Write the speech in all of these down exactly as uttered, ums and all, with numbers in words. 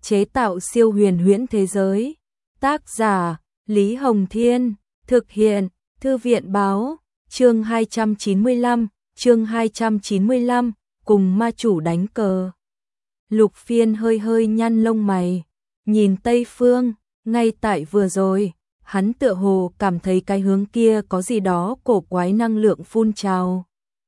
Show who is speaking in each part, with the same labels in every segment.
Speaker 1: chế tạo siêu huyền huyễn thế giới. Tác giả Lý Hồng Thiên, thực hiện Thư viện Báo. Chương hai trăm chín mươi lăm, chương hai trăm chín mươi lăm, cùng ma chủ đánh cờ. Lục Phiên hơi hơi nhăn lông mày, nhìn Tây Phương, ngay tại vừa rồi, hắn tựa hồ cảm thấy cái hướng kia có gì đó cổ quái năng lượng phun trào.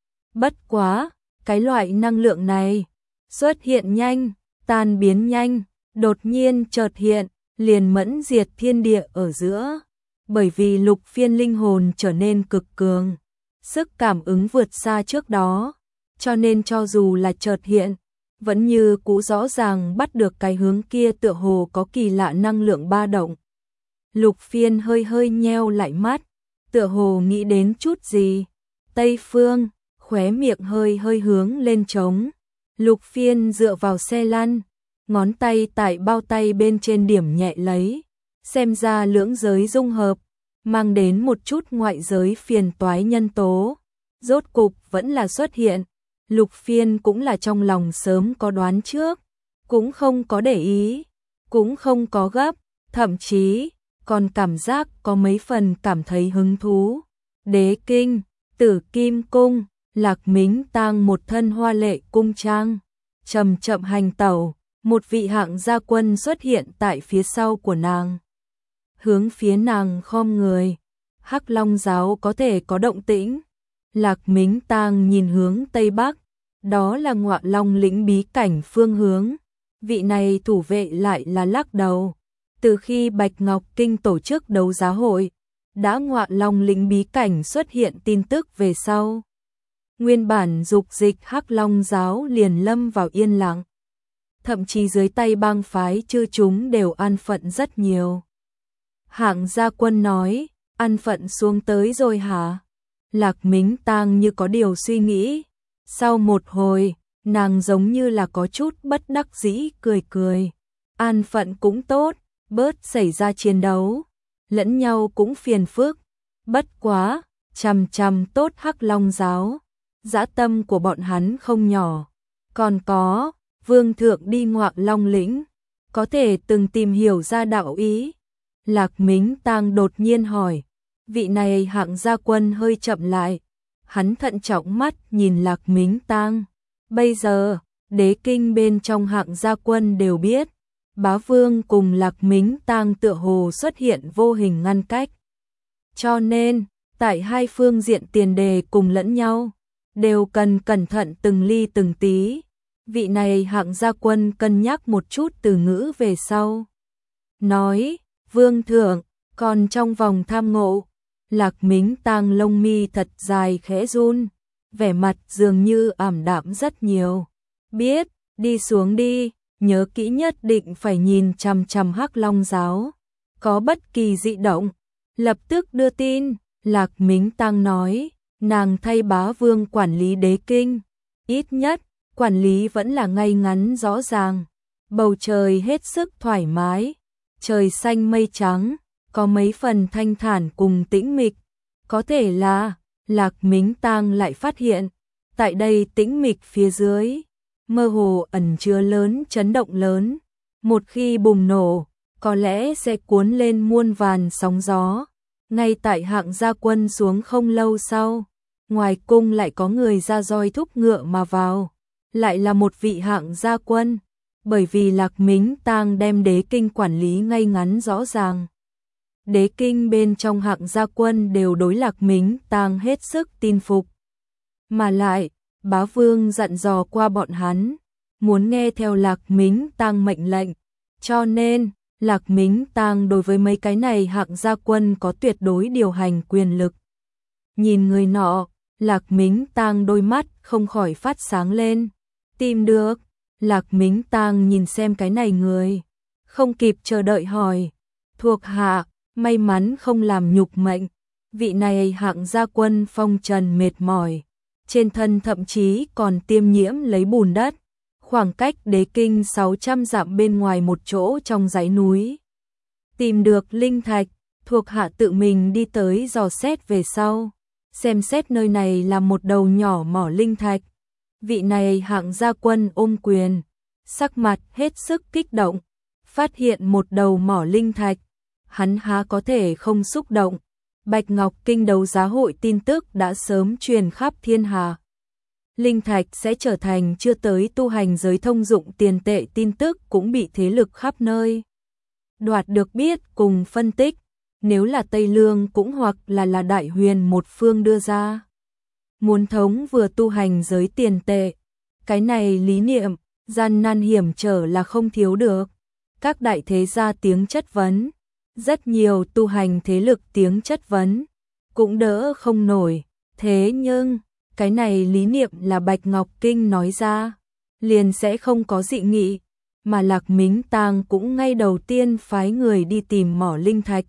Speaker 1: Bất quá, cái loại năng lượng này xuất hiện nhanh, tan biến nhanh, đột nhiên chợt hiện, liền mẫn diệt thiên địa ở giữa. Bởi vì Lục Phiên linh hồn trở nên cực cường, sức cảm ứng vượt xa trước đó, cho nên cho dù là chợt hiện, vẫn như cũ rõ ràng bắt được cái hướng kia tựa hồ có kỳ lạ năng lượng ba động. Lục Phiên hơi hơi nheo lại mắt, tựa hồ nghĩ đến chút gì. Tây Phương, khóe miệng hơi hơi hướng lên trống. Lục Phiên dựa vào xe lăn, ngón tay tại bao tay bên trên điểm nhẹ lấy, xem ra lưỡng giới dung hợp, mang đến một chút ngoại giới phiền toái nhân tố. Rốt cục vẫn là xuất hiện, Lục Phiên cũng là trong lòng sớm có đoán trước, cũng không có để ý, cũng không có gấp, thậm chí còn cảm giác có mấy phần cảm thấy hứng thú. Đế kinh, Tử Kim cung, Lạc Mính Tang một thân hoa lệ cung trang, chậm chậm hành tẩu, một vị hạng gia quân xuất hiện tại phía sau của nàng. Hướng phía nàng khom người, Hắc Long giáo có thể có động tĩnh. Lạc Mính Tang nhìn hướng Tây Bắc, đó là Ngọa Long lĩnh bí cảnh phương hướng. Vị này thủ vệ lại là lắc đầu. Từ khi Bạch Ngọc Kinh tổ chức đấu giá hội, đã Ngọa Long lĩnh bí cảnh xuất hiện tin tức về sau. Nguyên bản dục dịch Hắc Long giáo liền lâm vào yên lặng. Thậm chí dưới tay bang phái chư chúng đều an phận rất nhiều. Hạng gia quân nói, an phận xuống tới rồi hả? Lạc Mính Tang như có điều suy nghĩ. Sau một hồi, nàng giống như là có chút bất đắc dĩ cười cười. An phận cũng tốt, bớt xảy ra chiến đấu, lẫn nhau cũng phiền phức. Bất quá, chằm chằm tốt Hắc Long giáo, dã tâm của bọn hắn không nhỏ. Còn có, vương thượng đi Ngọa Long lĩnh, có thể từng tìm hiểu ra đạo ý. Lạc Mính Tang đột nhiên hỏi, vị này hạng gia quân hơi chậm lại, hắn thận trọng mắt nhìn Lạc Mính Tang. Bây giờ, đế kinh bên trong hạng gia quân đều biết, bá vương cùng Lạc Mính Tang tựa hồ xuất hiện vô hình ngăn cách. Cho nên, tại hai phương diện tiền đề cùng lẫn nhau, đều cần cẩn thận từng ly từng tí. Vị này hạng gia quân cân nhắc một chút từ ngữ về sau. Nói, vương thượng, còn trong vòng tham ngộ. Lạc Mính Tang lông mi thật dài khẽ run, vẻ mặt dường như ảm đạm rất nhiều. Biết, đi xuống đi, nhớ kỹ nhất định phải nhìn chằm chằm Hắc Long giáo. Có bất kỳ dị động, lập tức đưa tin. Lạc Mính Tang nói, nàng thay bá vương quản lý đế kinh. Ít nhất, quản lý vẫn là ngay ngắn rõ ràng. Bầu trời hết sức thoải mái, trời xanh mây trắng, có mấy phần thanh thản cùng tĩnh mịch. Có thể là, Lạc Mính Tang lại phát hiện, tại đây tĩnh mịch phía dưới, mơ hồ ẩn chứa lớn chấn động lớn. Một khi bùng nổ, có lẽ sẽ cuốn lên muôn vàn sóng gió. Ngay tại hạng gia quân xuống không lâu sau, ngoài cung lại có người ra roi thúc ngựa mà vào. Lại là một vị hạng gia quân, bởi vì Lạc Mính Tang đem đế kinh quản lý ngay ngắn rõ ràng. Đế kinh bên trong hạng gia quân đều đối Lạc Mính Tang hết sức tin phục. Mà lại, bá vương dặn dò qua bọn hắn, muốn nghe theo Lạc Mính Tang mệnh lệnh. Cho nên, Lạc Mính Tang đối với mấy cái này hạng gia quân có tuyệt đối điều hành quyền lực. Nhìn người nọ, Lạc Mính Tang đôi mắt không khỏi phát sáng lên. Tìm được. Lạc Mính Tang nhìn xem cái này người, không kịp chờ đợi hỏi. Thuộc hạ, may mắn không làm nhục mệnh. Vị này hạng gia quân phong trần mệt mỏi, trên thân thậm chí còn tiêm nhiễm lấy bùn đất. Khoảng cách đế kinh sáu trăm dặm bên ngoài một chỗ trong dãy núi. Tìm được linh thạch, thuộc hạ tự mình đi tới dò xét về sau. Xem xét nơi này là một đầu nhỏ mỏ linh thạch. Vị này hạng gia quân ôm quyền, sắc mặt hết sức kích động. phát hiện một đầu mỏ linh thạch, hắn há có thể không xúc động. Bạch Ngọc Kinh đấu giá hội tin tức đã sớm truyền khắp thiên hạ. Linh thạch sẽ trở thành chưa tới tu hành giới thông dụng tiền tệ, tin tức cũng bị thế lực khắp nơi đoạt được biết cùng phân tích. Nếu là Tây Lương cũng hoặc là là Đại Huyền một phương đưa ra, muốn thống vừa tu hành giới tiền tệ, cái này lý niệm, gian nan hiểm trở là không thiếu được. Các đại thế gia tiếng chất vấn, rất nhiều tu hành thế lực tiếng chất vấn, cũng đỡ không nổi. Thế nhưng, cái này lý niệm là Bạch Ngọc Kinh nói ra, liền sẽ không có dị nghị, mà Lạc Mính Tang cũng ngay đầu tiên phái người đi tìm mỏ linh thạch.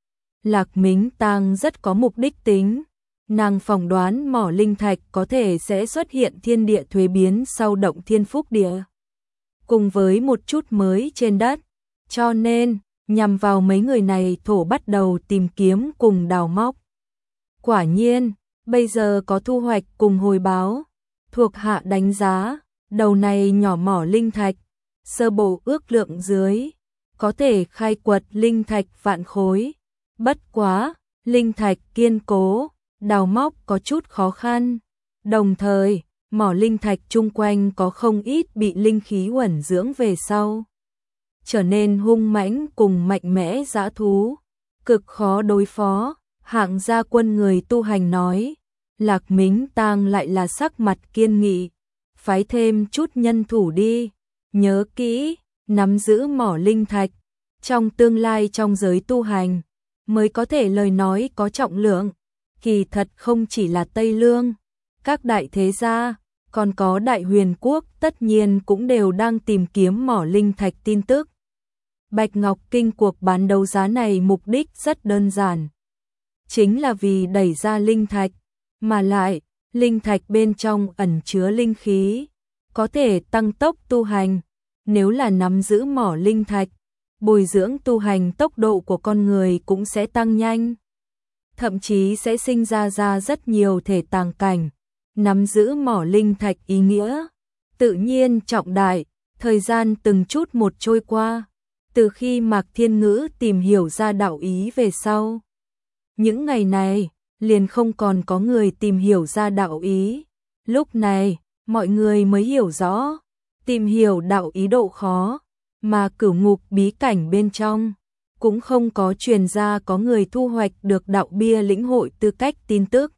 Speaker 1: Lạc Mính Tang rất có mục đích tính, nàng phỏng đoán mỏ linh thạch có thể sẽ xuất hiện thiên địa thuế biến sau động thiên phúc địa, cùng với một chút mới trên đất, cho nên nhằm vào mấy người này thổ bắt đầu tìm kiếm cùng đào móc. Quả nhiên, bây giờ có thu hoạch cùng hồi báo. Thuộc hạ đánh giá, đầu này nhỏ mỏ linh thạch, sơ bộ ước lượng dưới, có thể khai quật linh thạch vạn khối. Bất quá, linh thạch kiên cố, đào móc có chút khó khăn. Đồng thời, mỏ linh thạch chung quanh có không ít bị linh khí uẩn dưỡng về sau, trở nên hung mãnh cùng mạnh mẽ dã thú, cực khó đối phó. Hạng gia quân người tu hành nói. Lạc Mính Tang lại là sắc mặt kiên nghị, phái thêm chút nhân thủ đi, nhớ kỹ, nắm giữ mỏ linh thạch, trong tương lai trong giới tu hành, mới có thể lời nói có trọng lượng. Kỳ thật không chỉ là Tây Lương, các đại thế gia, còn có Đại Huyền quốc tất nhiên cũng đều đang tìm kiếm mỏ linh thạch tin tức. Bạch Ngọc Kinh cuộc bán đấu giá này mục đích rất đơn giản, chính là vì đẩy ra linh thạch, mà lại, linh thạch bên trong ẩn chứa linh khí, có thể tăng tốc tu hành. Nếu là nắm giữ mỏ linh thạch, bồi dưỡng tu hành tốc độ của con người cũng sẽ tăng nhanh, thậm chí sẽ sinh ra ra rất nhiều thể tàng cảnh. Nắm giữ mỏ linh thạch ý nghĩa tự nhiên trọng đại. Thời gian từng chút một trôi qua, từ khi Mạc Thiên Ngữ tìm hiểu ra đạo ý về sau, những ngày này liền không còn có người tìm hiểu ra đạo ý. Lúc này, mọi người mới hiểu rõ, tìm hiểu đạo ý độ khó, mà cửu ngục bí cảnh bên trong, cũng không có truyền ra có người thu hoạch được đạo bia lĩnh hội tư cách tin tức.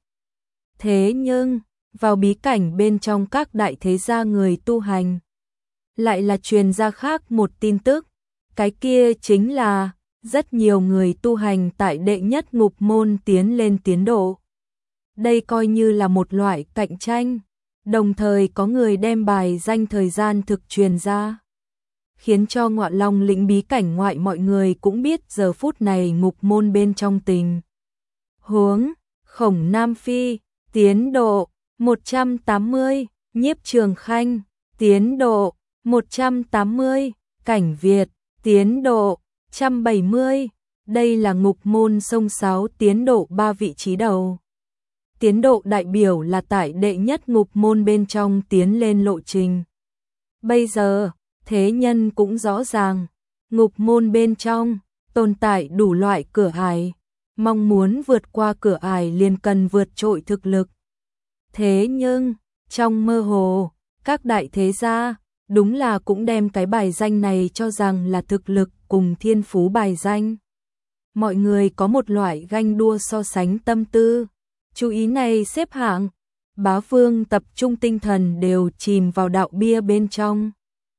Speaker 1: Thế nhưng, vào bí cảnh bên trong các đại thế gia người tu hành, lại là truyền ra khác một tin tức, cái kia chính là rất nhiều người tu hành tại đệ nhất ngục môn tiến lên tiến độ. Đây coi như là một loại cạnh tranh, đồng thời có người đem bài danh thời gian thực truyền ra, khiến cho Ngọa Long lĩnh bí cảnh ngoại mọi người cũng biết giờ phút này ngục môn bên trong tình huống. Khổng Nam Phi, tiến độ một trăm tám mươi, Nhiếp Trường Khanh, tiến độ một trăm tám mươi, Cảnh Việt, tiến độ một trăm bảy mươi. Đây là ngục môn sông Sáo tiến độ ba vị trí đầu. Tiến độ đại biểu là tại đệ nhất ngục môn bên trong tiến lên lộ trình. Bây giờ, thế nhân cũng rõ ràng, ngục môn bên trong tồn tại đủ loại cửa ải, mong muốn vượt qua cửa ải liền cần vượt trội thực lực. Thế nhưng, trong mơ hồ, các đại thế gia đúng là cũng đem cái bài danh này cho rằng là thực lực cùng thiên phú bài danh. Mọi người có một loại ganh đua so sánh tâm tư. Chú ý này xếp hạng, Bá Vương tập trung tinh thần đều chìm vào đạo bia bên trong.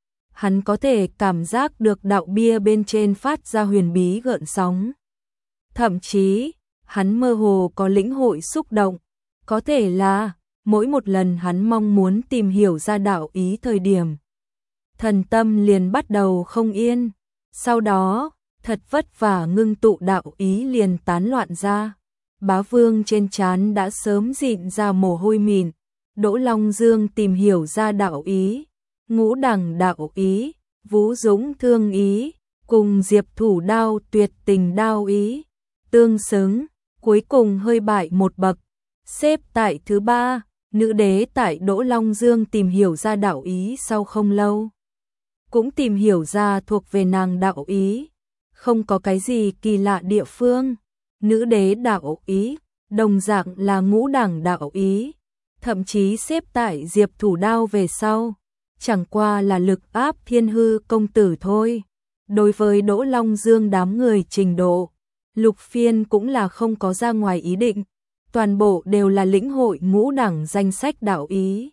Speaker 1: Hắn có thể cảm giác được đạo bia bên trên phát ra huyền bí gợn sóng. Thậm chí, hắn mơ hồ có lĩnh hội xúc động, có thể là mỗi một lần hắn mong muốn tìm hiểu ra đạo ý thời điểm, thần tâm liền bắt đầu không yên, sau đó, thật vất vả ngưng tụ đạo ý liền tán loạn ra. Bá Vương trên trán đã sớm dịn ra mồ hôi mịn. Đỗ Long Dương tìm hiểu ra đạo ý, ngũ đẳng đạo ý, Vũ Dũng thương ý, cùng Diệp Thủ Đao tuyệt tình đao ý, tương xứng, cuối cùng hơi bại một bậc, xếp tại thứ ba. Nữ đế tại Đỗ Long Dương tìm hiểu ra đạo ý sau không lâu, cũng tìm hiểu ra thuộc về nàng đạo ý, không có cái gì kỳ lạ địa phương. Nữ đế đạo ý, đồng dạng là ngũ đẳng đạo ý, thậm chí xếp tại Diệp Thủ Đao về sau, chẳng qua là lực áp Thiên Hư công tử thôi. Đối với Đỗ Long Dương đám người trình độ, Lục Phiên cũng là không có ra ngoài ý định, toàn bộ đều là lĩnh hội ngũ đẳng danh sách đạo ý.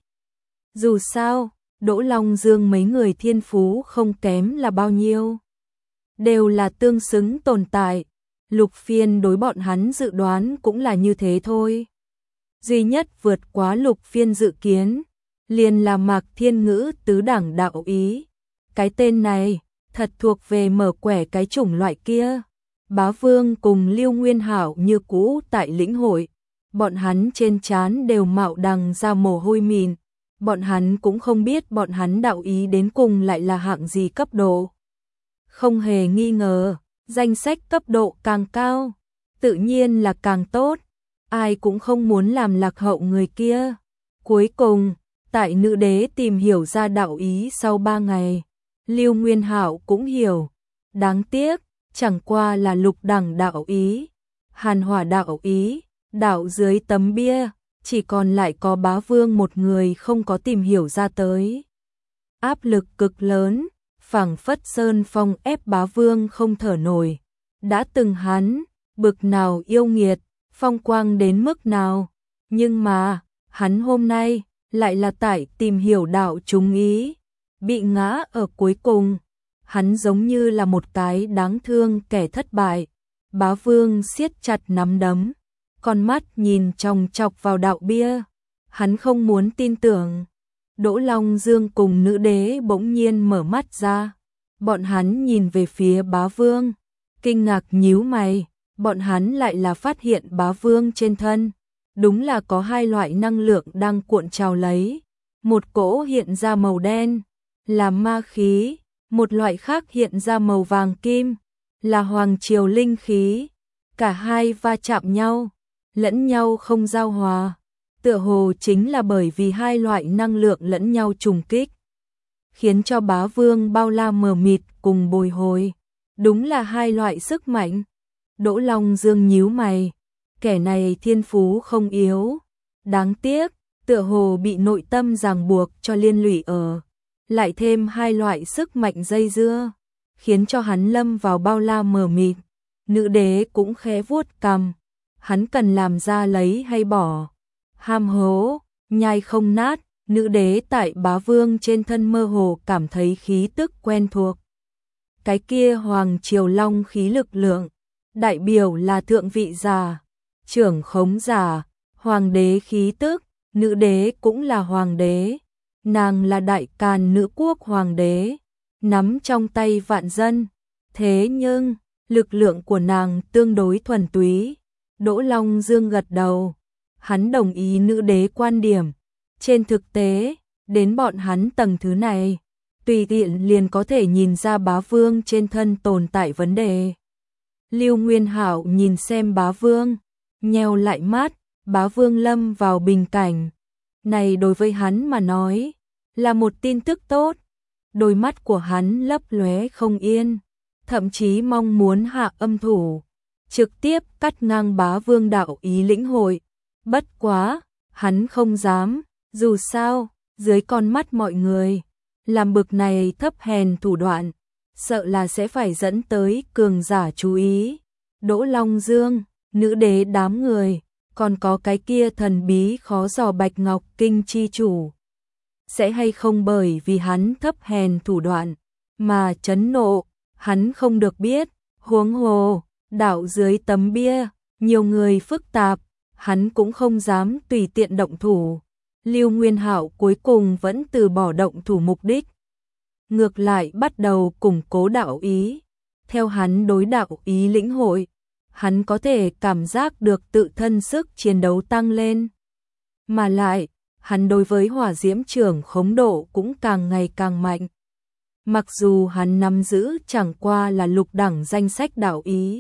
Speaker 1: Dù sao, Đỗ Long Dương mấy người thiên phú không kém là bao nhiêu, đều là tương xứng tồn tại. Lục Phiên đối bọn hắn dự đoán cũng là như thế thôi. Duy nhất vượt quá Lục Phiên dự kiến, liền là Mạc Thiên Ngữ tứ đẳng đạo ý. Cái tên này, thật thuộc về mở quẻ cái chủng loại kia. Bá Vương cùng Lưu Nguyên Hảo như cũ tại lĩnh hội, bọn hắn trên trán đều mạo đằng ra mồ hôi mịn. Bọn hắn cũng không biết bọn hắn đạo ý đến cùng lại là hạng gì cấp độ. Không hề nghi ngờ, danh sách cấp độ càng cao, tự nhiên là càng tốt. Ai cũng không muốn làm lạc hậu người kia. Cuối cùng, tại nữ đế tìm hiểu ra đạo ý sau ba ngày, Lưu Nguyên Hạo cũng hiểu. Đáng tiếc, chẳng qua là lục đẳng đạo ý, hàn hỏa đạo ý, đạo dưới tấm bia, chỉ còn lại có Bá Vương một người không có tìm hiểu ra tới. Áp lực cực lớn, phảng phất sơn phong ép Bá Vương không thở nổi. Đã từng hắn, bực nào yêu nghiệt, phong quang đến mức nào, nhưng mà, hắn hôm nay, lại là tại tìm hiểu đạo chúng ý, bị ngã ở cuối cùng. Hắn giống như là một cái đáng thương kẻ thất bại. Bá Vương siết chặt nắm đấm, con mắt nhìn chòng chọc vào đạo bia. Hắn không muốn tin tưởng. Đỗ Long Dương cùng nữ đế bỗng nhiên mở mắt ra. Bọn hắn nhìn về phía Bá Vương, kinh ngạc nhíu mày. Bọn hắn lại là phát hiện Bá Vương trên thân, đúng là có hai loại năng lượng đang cuộn trào lấy. Một cỗ hiện ra màu đen, là ma khí, một loại khác hiện ra màu vàng kim, là hoàng triều linh khí. Cả hai va chạm nhau, lẫn nhau không giao hòa, tựa hồ chính là bởi vì hai loại năng lượng lẫn nhau trùng kích, khiến cho Bá Vương bao la mờ mịt cùng bồi hồi. Đúng là hai loại sức mạnh. Đỗ Long Dương nhíu mày, kẻ này thiên phú không yếu, đáng tiếc, tựa hồ bị nội tâm ràng buộc cho liên lụy ở, lại thêm hai loại sức mạnh dây dưa, khiến cho hắn lâm vào bao la mờ mịt. Nữ đế cũng khẽ vuốt cằm, hắn cần làm ra lấy hay bỏ, ham hố, nhai không nát. Nữ đế tại Bá Vương trên thân mơ hồ cảm thấy khí tức quen thuộc. Cái kia hoàng triều long khí lực lượng, đại biểu là thượng vị giả, trưởng khống giả, hoàng đế khí tức. Nữ đế cũng là hoàng đế, nàng là đại càn nữ quốc hoàng đế, nắm trong tay vạn dân. Thế nhưng, lực lượng của nàng tương đối thuần túy. Đỗ Long Dương gật đầu, hắn đồng ý nữ đế quan điểm. Trên thực tế, đến bọn hắn tầng thứ này, tùy tiện liền có thể nhìn ra Bá Vương trên thân tồn tại vấn đề. Lưu Nguyên Hạo nhìn xem Bá Vương, nheo lại mắt. Bá Vương lâm vào bình cảnh này đối với hắn mà nói là một tin tức tốt. Đôi mắt của hắn lấp lóe không yên, thậm chí mong muốn hạ âm thủ, trực tiếp cắt ngang Bá Vương đạo ý lĩnh hội. Bất quá, hắn không dám, dù sao, dưới con mắt mọi người, làm bực này thấp hèn thủ đoạn, sợ là sẽ phải dẫn tới cường giả chú ý. Đỗ Long Dương, nữ đế đám người, còn có cái kia thần bí khó dò Bạch Ngọc Kinh chi chủ, sẽ hay không bởi vì hắn thấp hèn thủ đoạn mà chấn nộ, hắn không được biết. Huống hồ, đảo dưới tấm bia, nhiều người phức tạp, hắn cũng không dám tùy tiện động thủ. Lưu Nguyên Hạo cuối cùng vẫn từ bỏ động thủ mục đích, ngược lại bắt đầu củng cố đạo ý. Theo hắn đối đạo ý lĩnh hội, hắn có thể cảm giác được tự thân sức chiến đấu tăng lên. Mà lại, hắn đối với hỏa diễm trưởng khống độ cũng càng ngày càng mạnh. Mặc dù hắn nắm giữ chẳng qua là lục đẳng danh sách đạo ý,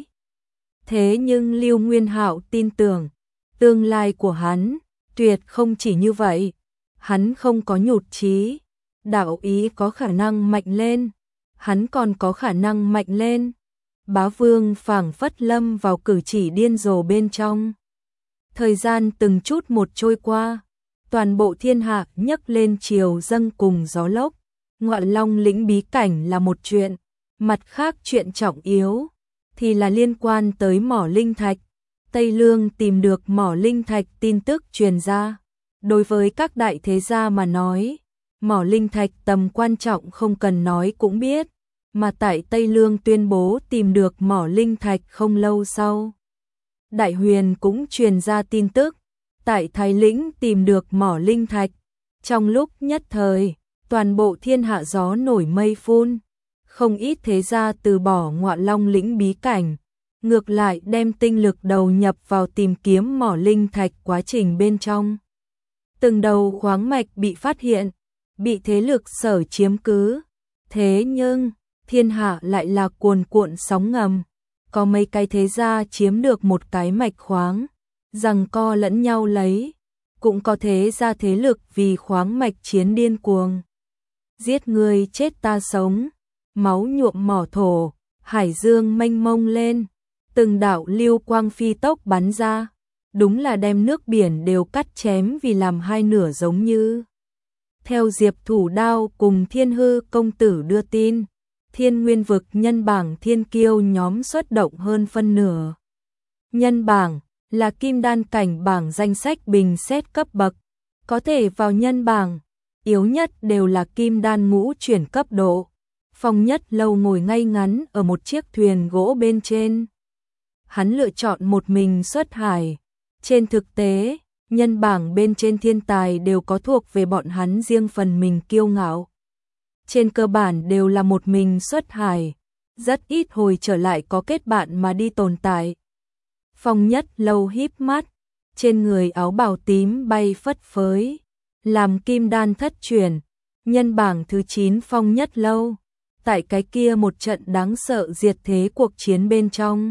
Speaker 1: thế nhưng Lưu Nguyên Hạo tin tưởng, tương lai của hắn tuyệt không chỉ như vậy. Hắn không có nhụt chí, đạo ý có khả năng mạnh lên, hắn còn có khả năng mạnh lên. Bá Vương phảng phất lâm vào cử chỉ điên rồ bên trong. Thời gian từng chút một trôi qua, toàn bộ thiên hạ nhấc lên chiều dâng cùng gió lốc. Ngọa Long lĩnh bí cảnh là một chuyện, mặt khác chuyện trọng yếu thì là liên quan tới mỏ linh thạch. Tây Lương tìm được mỏ linh thạch tin tức truyền ra. Đối với các đại thế gia mà nói, mỏ linh thạch tầm quan trọng không cần nói cũng biết, mà tại Tây Lương tuyên bố tìm được mỏ linh thạch không lâu sau. Đại Huyền cũng truyền ra tin tức, tại Thái Lĩnh tìm được mỏ linh thạch. Trong lúc nhất thời, toàn bộ thiên hạ gió nổi mây phun, không ít thế gia từ bỏ Ngọa Long lĩnh bí cảnh, ngược lại đem tinh lực đầu nhập vào tìm kiếm mỏ linh thạch quá trình bên trong. Từng đầu khoáng mạch bị phát hiện, bị thế lực Sở chiếm cứ, thế nhưng thiên hạ lại là cuồn cuộn sóng ngầm, có mấy cái thế gia chiếm được một cái mạch khoáng, giằng co lẫn nhau lấy, cũng có thế gia thế lực vì khoáng mạch chiến điên cuồng. Giết người chết ta sống, máu nhuộm mỏ thổ, hải dương mênh mông lên, từng đạo lưu quang phi tốc bắn ra, đúng là đem nước biển đều cắt chém vì làm hai nửa giống như. Theo Diệp Thủ Đao cùng Thiên Hư công tử đưa tin, Thiên Nguyên vực nhân bảng thiên kiêu nhóm xuất động hơn phân nửa. Nhân bảng là kim đan cảnh bảng danh sách bình xét cấp bậc, có thể vào nhân bảng, yếu nhất đều là kim đan ngũ chuyển cấp độ. Phong Nhất Lâu ngồi ngay ngắn ở một chiếc thuyền gỗ bên trên. Hắn lựa chọn một mình xuất hải. Trên thực tế, nhân bảng bên trên thiên tài đều có thuộc về bọn hắn riêng phần mình kiêu ngạo. Trên cơ bản đều là một mình xuất hải, rất ít hồi trở lại có kết bạn mà đi tồn tại. Phong Nhất Lâu híp mắt, trên người áo bào tím bay phất phới, làm kim đan thất truyền, nhân bảng thứ chín Phong Nhất Lâu. Tại cái kia một trận đáng sợ diệt thế cuộc chiến bên trong,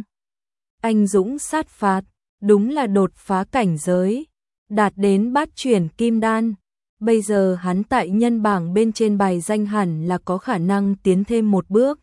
Speaker 1: anh dũng sát phạt, đúng là đột phá cảnh giới, đạt đến bát chuyển kim đan. Bây giờ hắn tại nhân bảng bên trên bài danh hẳn là có khả năng tiến thêm một bước.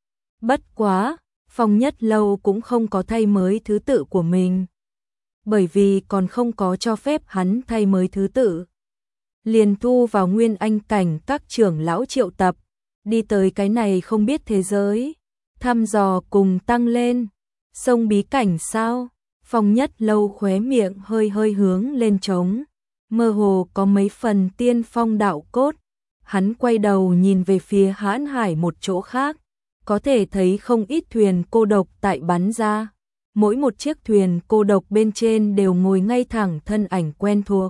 Speaker 1: Bất quá, Phong Nhất Lâu cũng không có thay mới thứ tự của mình, bởi vì còn không có cho phép hắn thay mới thứ tự. Liền thu vào nguyên anh cảnh các trưởng lão triệu tập, đi tới cái này không biết thế giới, thăm dò cùng tăng lên. Sông bí cảnh sao? Phong Nhất Lâu khóe miệng hơi hơi hướng lên trống, mơ hồ có mấy phần tiên phong đạo cốt. Hắn quay đầu nhìn về phía Hãn Hải một chỗ khác, có thể thấy không ít thuyền cô độc tại bắn ra. Mỗi một chiếc thuyền cô độc bên trên đều ngồi ngay thẳng thân ảnh quen thuộc.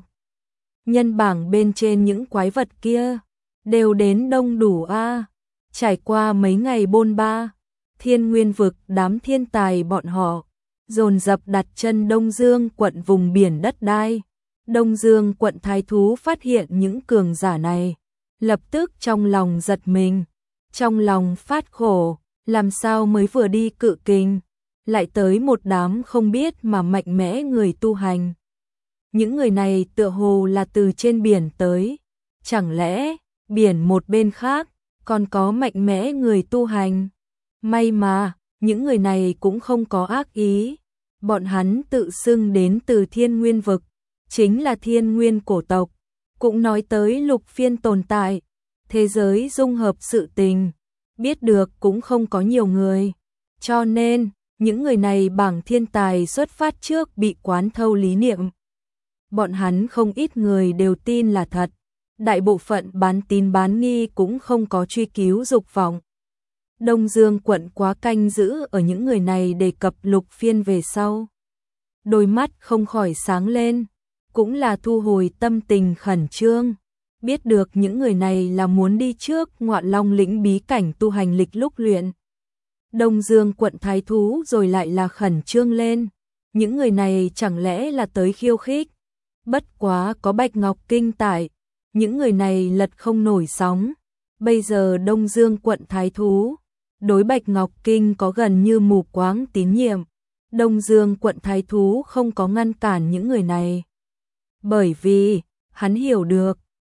Speaker 1: Nhân bảng bên trên những quái vật kia đều đến đông đủ a. Trải qua mấy ngày bôn ba, Thiên Nguyên vực đám thiên tài bọn họ dồn dập đặt chân Đông Dương quận vùng biển đất đai. Đông Dương quận thái thú phát hiện những cường giả này, lập tức trong lòng giật mình, trong lòng phát khổ, làm sao mới vừa đi Cự Kình, lại tới một đám không biết mà mạnh mẽ người tu hành. Những người này tựa hồ là từ trên biển tới, chẳng lẽ biển một bên khác còn có mạnh mẽ người tu hành? May mà, những người này cũng không có ác ý, bọn hắn tự xưng đến từ Thiên Nguyên vực, chính là Thiên Nguyên cổ tộc, cũng nói tới lục phiên tồn tại, thế giới dung hợp sự tình, biết được cũng không có nhiều người, cho nên những người này bảng thiên tài xuất phát trước bị quán thâu lý niệm. Bọn hắn không ít người đều tin là thật, đại bộ phận bán tín bán nghi cũng không có truy cứu dục vọng. Đông Dương quận quá canh giữ ở những người này đề cập lục phiên về sau. Đôi mắt không khỏi sáng lên, cũng là thu hồi tâm tình khẩn trương. Biết được những người này là muốn đi trước Ngọa Long lĩnh bí cảnh tu hành lịch lúc luyện. Đông Dương quận thái thú rồi lại là khẩn trương lên. Những người này chẳng lẽ là tới khiêu khích? Bất quá có Bạch Ngọc Kinh tại, những người này lật không nổi sóng. Bây giờ Đông Dương quận thái thú đối Bạch Ngọc Kinh có gần như mù quáng tín nhiệm. Đông Dương quận thái thú không có ngăn cản những người này, bởi vì hắn hiểu được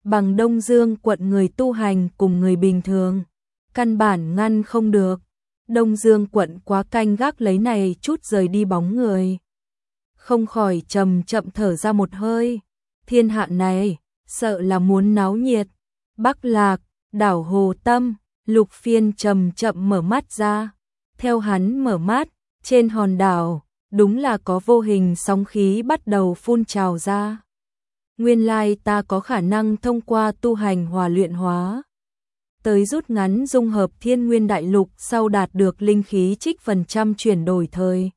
Speaker 1: bằng Đông Dương quận người tu hành cùng người bình thường, căn bản ngăn không được. Đông Dương quận quá canh gác lấy này chút rời đi bóng người. Không khỏi chậm chậm thở ra một hơi, thiên hạ này, sợ là muốn náo nhiệt. Bắc Lạc, đảo Hồ Tâm, Lục Phiên chậm chậm mở mắt ra. Theo hắn mở mắt, trên hòn đảo, đúng là có vô hình sóng khí bắt đầu phun trào ra. Nguyên lai ta có khả năng thông qua tu hành hòa luyện hóa tới rút ngắn dung hợp thiên nguyên đại lục sau đạt được linh khí trích phần trăm chuyển đổi thời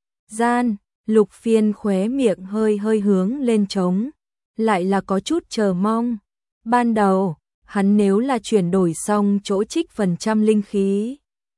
Speaker 1: gian. Lục Phiên khóe miệng hơi hơi hướng lên trống, lại là có chút chờ mong. Ban đầu, hắn nếu là chuyển đổi xong chỗ trích phần trăm linh khí,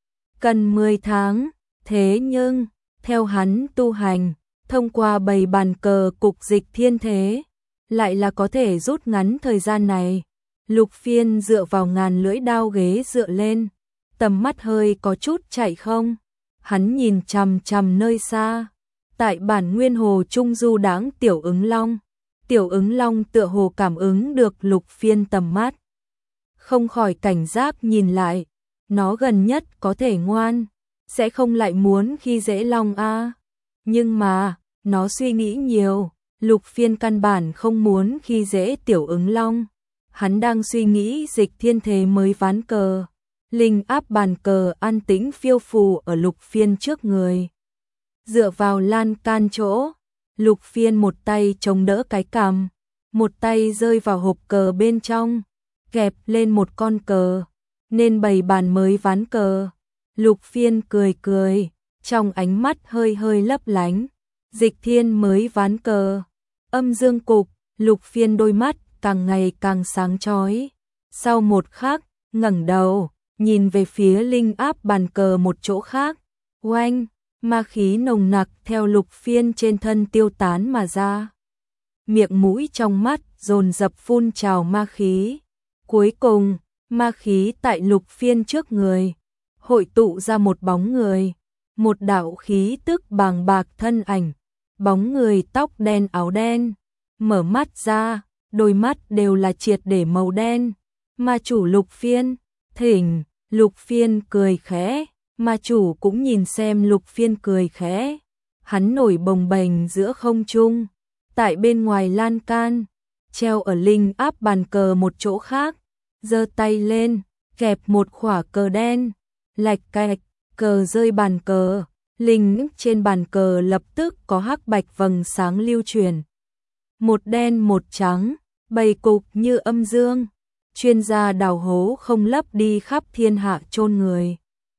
Speaker 1: cần mười tháng, thế nhưng, theo hắn tu hành, thông qua bày bàn cờ cục dịch thiên thế, lại là có thể rút ngắn thời gian này. Lục Phiên dựa vào ngàn lưỡi đao ghế dựa lên, tầm mắt hơi có chút chạy không. Hắn nhìn chằm chằm nơi xa, tại bản nguyên hồ trung du đãng tiểu ứng long. Tiểu ứng long tựa hồ cảm ứng được Lục Phiên tầm mắt, không khỏi cảnh giác nhìn lại. Nó gần nhất có thể ngoan, sẽ không lại muốn khi dễ long a. Nhưng mà, nó suy nghĩ nhiều, Lục Phiên căn bản không muốn khi dễ tiểu ứng long. Hắn đang suy nghĩ dịch thiên thế mới ván cờ. Linh áp bàn cờ an tĩnh phiêu phù ở Lục Phiên trước người. Dựa vào lan can chỗ, Lục Phiên một tay chống đỡ cái cằm, một tay rơi vào hộp cờ bên trong, kẹp lên một con cờ, nên bày bàn mới ván cờ. Lục Phiên cười cười, trong ánh mắt hơi hơi lấp lánh. Dịch thiên mới ván cờ, âm dương cục. Lục Phiên đôi mắt càng ngày càng sáng chói. Sau một khắc, ngẩng đầu, nhìn về phía linh áp bàn cờ một chỗ khác. Oanh, ma khí nồng nặc theo Lục Phiên trên thân tiêu tán mà ra. Miệng mũi trong mắt dồn dập phun trào ma khí. Cuối cùng, ma khí tại Lục Phiên trước người hội tụ ra một bóng người, một đạo khí tức bàng bạc thân ảnh. Bóng người tóc đen áo đen, mở mắt ra, đôi mắt đều là triệt để màu đen. Ma chủ Lục Phiên, thỉnh. Lục Phiên cười khẽ, ma chủ cũng nhìn xem Lục Phiên cười khẽ. Hắn nổi bồng bềnh giữa không trung, tại bên ngoài lan can, treo ở linh áp bàn cờ một chỗ khác, giơ tay lên, kẹp một khỏa cờ đen, lạch cạch, cờ rơi bàn cờ. Linh trên bàn cờ lập tức có hắc bạch vầng sáng lưu truyền. Một đen một trắng, bày cục như âm dương. Chuyên gia đào hố không lấp đi khắp thiên hạ chôn người.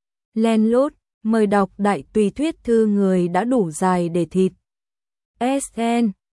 Speaker 1: Len lút, mời đọc đại tùy thuyết thư người đã đủ dài để thịt. ét en